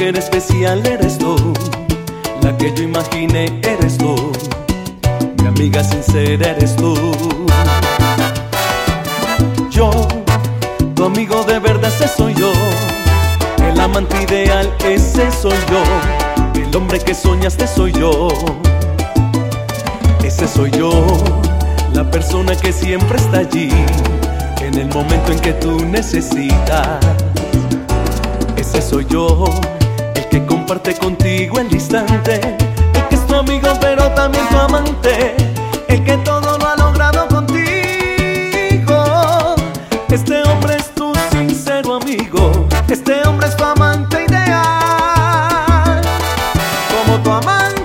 mujer especial eres tú, la que yo imaginé eres tú, mi amiga sincera eres tú. Yo, tu amigo de verdad, ese soy yo, el amante ideal, ese soy yo, el hombre que soñaste soy yo, ese soy yo, la persona que siempre está allí en el momento en que tú necesitas. Ese soy yo, el que comparte contigo el instante, el que es tu amigo pero también tu amante, el que todo lo ha logrado contigo. Este hombre es tu sincero amigo, este hombre es tu amante ideal, como tu amante.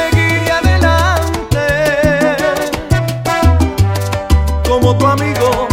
Como tu amigo.